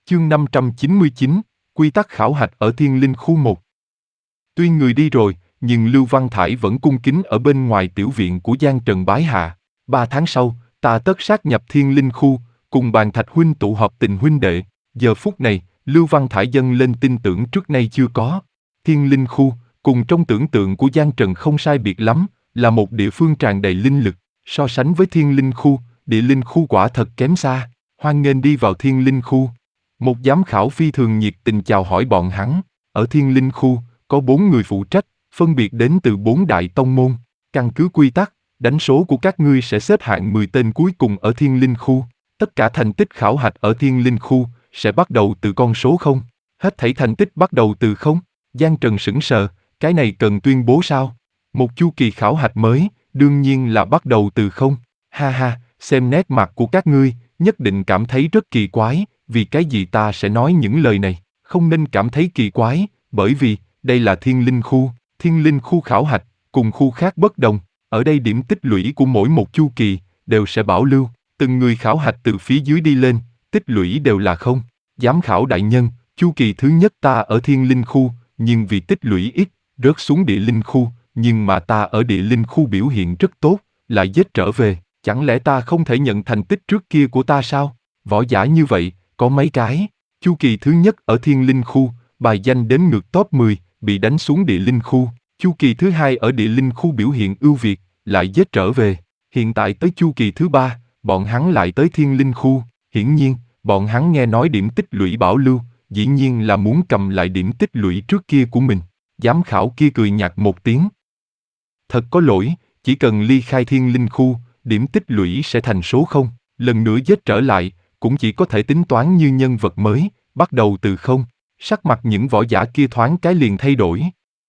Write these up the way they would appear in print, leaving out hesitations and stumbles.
Chương 599, Quy tắc khảo hạch ở Thiên Linh Khu 1. Tuy người đi rồi, nhưng Lưu Văn Thải vẫn cung kính ở bên ngoài tiểu viện của Giang Trần bái hạ. 3 tháng sau, ta tất sát nhập Thiên Linh Khu, cùng bàn Thạch huynh tụ họp tình huynh đệ. Giờ phút này, Lưu Văn Thải dâng lên tin tưởng trước nay chưa có. Thiên Linh Khu, cùng trong tưởng tượng của Giang Trần không sai biệt lắm, là một địa phương tràn đầy linh lực. So sánh với Thiên Linh Khu, Địa Linh Khu quả thật kém xa. Hoan nghênh đi vào Thiên Linh Khu. Một giám khảo phi thường nhiệt tình chào hỏi bọn hắn. Ở Thiên Linh Khu, có 4 người phụ trách, phân biệt đến từ 4 đại tông môn. Căn cứ quy tắc, đánh số của các ngươi sẽ xếp hạng 10 tên cuối cùng ở Thiên Linh Khu. Tất cả thành tích khảo hạch ở Thiên Linh Khu sẽ bắt đầu từ con số 0. Hết thảy thành tích bắt đầu từ 0. Giang Trần sững sờ, cái này cần tuyên bố sao? Một chu kỳ khảo hạch mới, đương nhiên là bắt đầu từ 0. Ha ha, xem nét mặt của các ngươi, nhất định cảm thấy rất kỳ quái, vì cái gì ta sẽ nói những lời này? Không nên cảm thấy kỳ quái, bởi vì, đây là Thiên Linh Khu. Thiên Linh Khu khảo hạch, cùng khu khác bất đồng. Ở đây điểm tích lũy của mỗi một chu kỳ, đều sẽ bảo lưu. Từng người khảo hạch từ phía dưới đi lên, tích lũy đều là 0. Giám khảo đại nhân, chu kỳ thứ nhất ta ở Thiên Linh Khu, nhưng vì tích lũy ít, rớt xuống Địa Linh Khu, nhưng mà ta ở Địa Linh Khu biểu hiện rất tốt, lại giết trở về. Chẳng lẽ ta không thể nhận thành tích trước kia của ta sao? Võ giả như vậy, có mấy cái. Chu kỳ thứ nhất ở Thiên Linh Khu, bài danh đến ngược top 10, bị đánh xuống Địa Linh Khu. Chu kỳ thứ hai ở Địa Linh Khu biểu hiện ưu việt, lại giết trở về. Hiện tại tới chu kỳ thứ 3, bọn hắn lại tới Thiên Linh Khu. Hiển nhiên, bọn hắn nghe nói điểm tích lũy bảo lưu, dĩ nhiên là muốn cầm lại điểm tích lũy trước kia của mình. Giám khảo kia cười nhạt một tiếng. Thật có lỗi, chỉ cần ly khai Thiên Linh Khu, điểm tích lũy sẽ thành số 0. Lần nữa giết trở lại, cũng chỉ có thể tính toán như nhân vật mới, bắt đầu từ 0. Sắc mặt những võ giả kia thoáng cái liền thay đổi.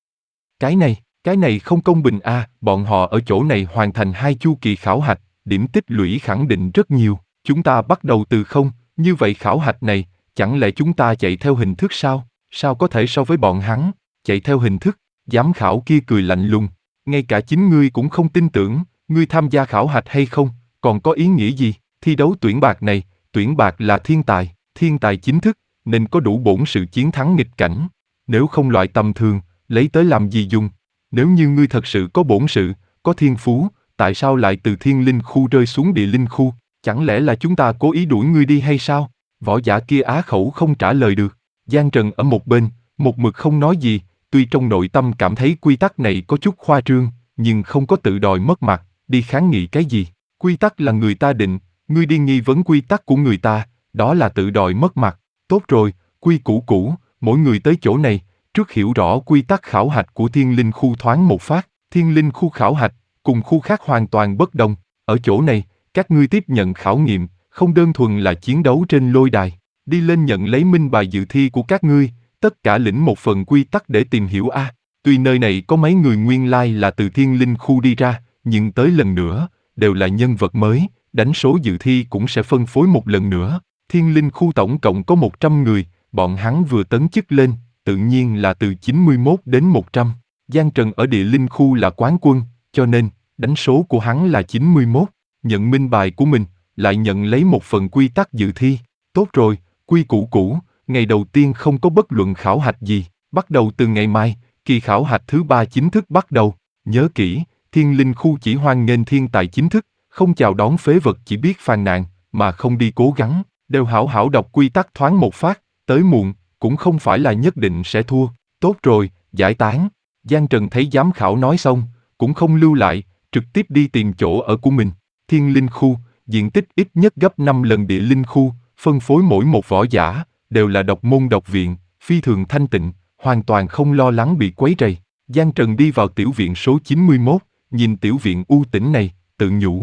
Cái này không công bình a, bọn họ ở chỗ này hoàn thành 2 chu kỳ khảo hạch, điểm tích lũy khẳng định rất nhiều. Chúng ta bắt đầu từ 0, như vậy khảo hạch này, chẳng lẽ chúng ta chạy theo hình thức sao? Sao có thể so với bọn hắn, chạy theo hình thức? Giám khảo kia cười lạnh lùng, ngay cả chính ngươi cũng không tin tưởng, ngươi tham gia khảo hạch hay không, còn có ý nghĩa gì? Thi đấu tuyển bạc này, tuyển bạc là thiên tài chính thức, nên có đủ bổn sự chiến thắng nghịch cảnh. Nếu không loại tầm thường, lấy tới làm gì dùng? Nếu như ngươi thật sự có bổn sự, có thiên phú, tại sao lại từ Thiên Linh Khu rơi xuống Địa Linh Khu? Chẳng lẽ là chúng ta cố ý đuổi ngươi đi hay sao? Võ giả kia á khẩu không trả lời được. Giang Trần ở một bên, một mực không nói gì, tuy trong nội tâm cảm thấy quy tắc này có chút khoa trương, nhưng không có tự đòi mất mặt, đi kháng nghị cái gì? Quy tắc là người ta định, ngươi đi nghi vấn quy tắc của người ta, đó là tự đòi mất mặt. Tốt rồi, quy củ cũ, mỗi người tới chỗ này, trước hiểu rõ quy tắc khảo hạch của Thiên Linh Khu thoáng một phát. Thiên Linh Khu khảo hạch, cùng khu khác hoàn toàn bất đồng. Ở chỗ này, các ngươi tiếp nhận khảo nghiệm, không đơn thuần là chiến đấu trên lôi đài. Đi lên nhận lấy minh bài dự thi của các ngươi, tất cả lĩnh một phần quy tắc để tìm hiểu a. Tuy nơi này có mấy người nguyên lai là từ Thiên Linh Khu đi ra, nhưng tới lần nữa, đều là nhân vật mới, đánh số dự thi cũng sẽ phân phối một lần nữa. Thiên Linh Khu tổng cộng có 100 người, bọn hắn vừa tấn chức lên, tự nhiên là từ 91 đến 100. Giang Trần ở Địa Linh Khu là quán quân, cho nên, đánh số của hắn là 91. Nhận minh bài của mình, lại nhận lấy một phần quy tắc dự thi. Tốt rồi, quy củ cũ, ngày đầu tiên không có bất luận khảo hạch gì, bắt đầu từ ngày mai, kỳ khảo hạch thứ 3 chính thức bắt đầu. Nhớ kỹ, Thiên Linh Khu chỉ hoan nghênh thiên tài chính thức, không chào đón phế vật chỉ biết phàn nàn, mà không đi cố gắng, đều hảo hảo đọc quy tắc thoáng một phát, tới muộn, cũng không phải là nhất định sẽ thua. Tốt rồi, giải tán. Giang Trần thấy giám khảo nói xong, cũng không lưu lại, trực tiếp đi tìm chỗ ở của mình. Thiên Linh Khu, diện tích ít nhất gấp 5 lần Địa Linh Khu, phân phối mỗi một võ giả, đều là độc môn độc viện, phi thường thanh tịnh, hoàn toàn không lo lắng bị quấy rầy. Giang Trần đi vào tiểu viện số 91, nhìn tiểu viện u tĩnh này, tự nhủ.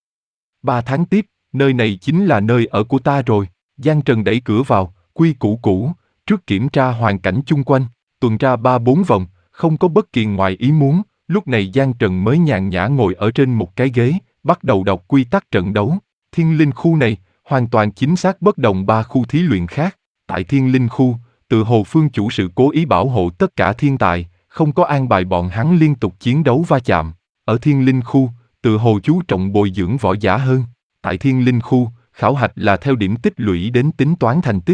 3 tháng tiếp, nơi này chính là nơi ở của ta rồi. Giang Trần đẩy cửa vào, quy củ cũ, trước kiểm tra hoàn cảnh chung quanh, tuần tra 3-4 vòng, không có bất kỳ ngoài ý muốn. Lúc này Giang Trần mới nhàn nhã ngồi ở trên một cái ghế, bắt đầu đọc quy tắc trận đấu. Thiên Linh Khu này, hoàn toàn chính xác bất đồng 3 khu thí luyện khác. Tại Thiên Linh Khu, tự hồ phương chủ sự cố ý bảo hộ tất cả thiên tài, không có an bài bọn hắn liên tục chiến đấu va chạm. Ở Thiên Linh Khu, tự hồ chú trọng bồi dưỡng võ giả hơn. Tại Thiên Linh Khu, khảo hạch là theo điểm tích lũy đến tính toán thành tích.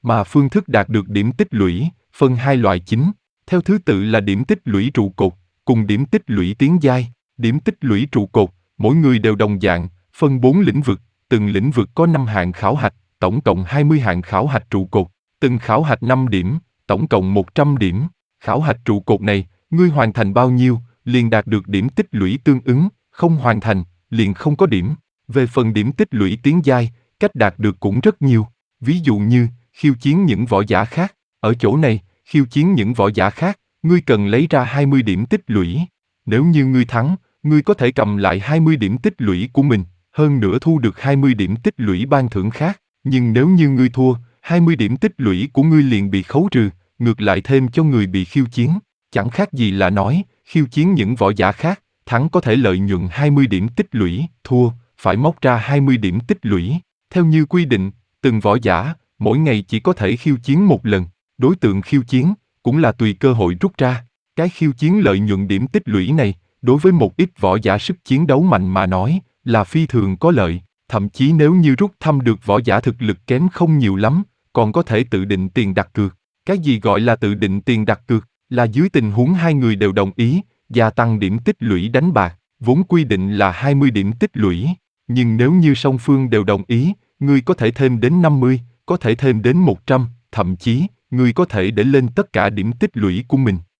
mà phương thức đạt được điểm tích lũy, phân hai loại chính, theo thứ tự là điểm tích lũy trụ cột, cùng điểm tích lũy tiến giai. Điểm tích lũy trụ cột, mỗi người đều đồng dạng, phân 4 lĩnh vực, từng lĩnh vực có 5 hạng khảo hạch, tổng cộng 20 hạng khảo hạch trụ cột, từng khảo hạch 5 điểm, tổng cộng 100 điểm. Khảo hạch trụ cột này, ngươi hoàn thành bao nhiêu, liền đạt được điểm tích lũy tương ứng, không hoàn thành, liền không có điểm. Về phần điểm tích lũy tiến giai, cách đạt được cũng rất nhiều. Ví dụ như, khiêu chiến những võ giả khác. Ở chỗ này, khiêu chiến những võ giả khác, ngươi cần lấy ra 20 điểm tích lũy. Nếu như ngươi thắng, ngươi có thể cầm lại 20 điểm tích lũy của mình, hơn nữa thu được 20 điểm tích lũy ban thưởng khác. Nhưng nếu như ngươi thua, 20 điểm tích lũy của ngươi liền bị khấu trừ, ngược lại thêm cho người bị khiêu chiến. Chẳng khác gì là nói, khiêu chiến những võ giả khác, thắng có thể lợi nhuận 20 điểm tích lũy, thua, phải móc ra 20 điểm tích lũy. Theo như quy định, từng võ giả, mỗi ngày chỉ có thể khiêu chiến một lần, đối tượng khiêu chiến, cũng là tùy cơ hội rút ra. Cái khiêu chiến lợi nhuận điểm tích lũy này, đối với một ít võ giả sức chiến đấu mạnh mà nói, là phi thường có lợi. Thậm chí nếu như rút thăm được võ giả thực lực kém không nhiều lắm, còn có thể tự định tiền đặt cược. Cái gì gọi là tự định tiền đặt cược? Là dưới tình huống hai người đều đồng ý, gia tăng điểm tích lũy đánh bạc, vốn quy định là 20 điểm tích lũy. Nhưng nếu như song phương đều đồng ý, ngươi có thể thêm đến 50, có thể thêm đến 100, thậm chí, ngươi có thể để lên tất cả điểm tích lũy của mình.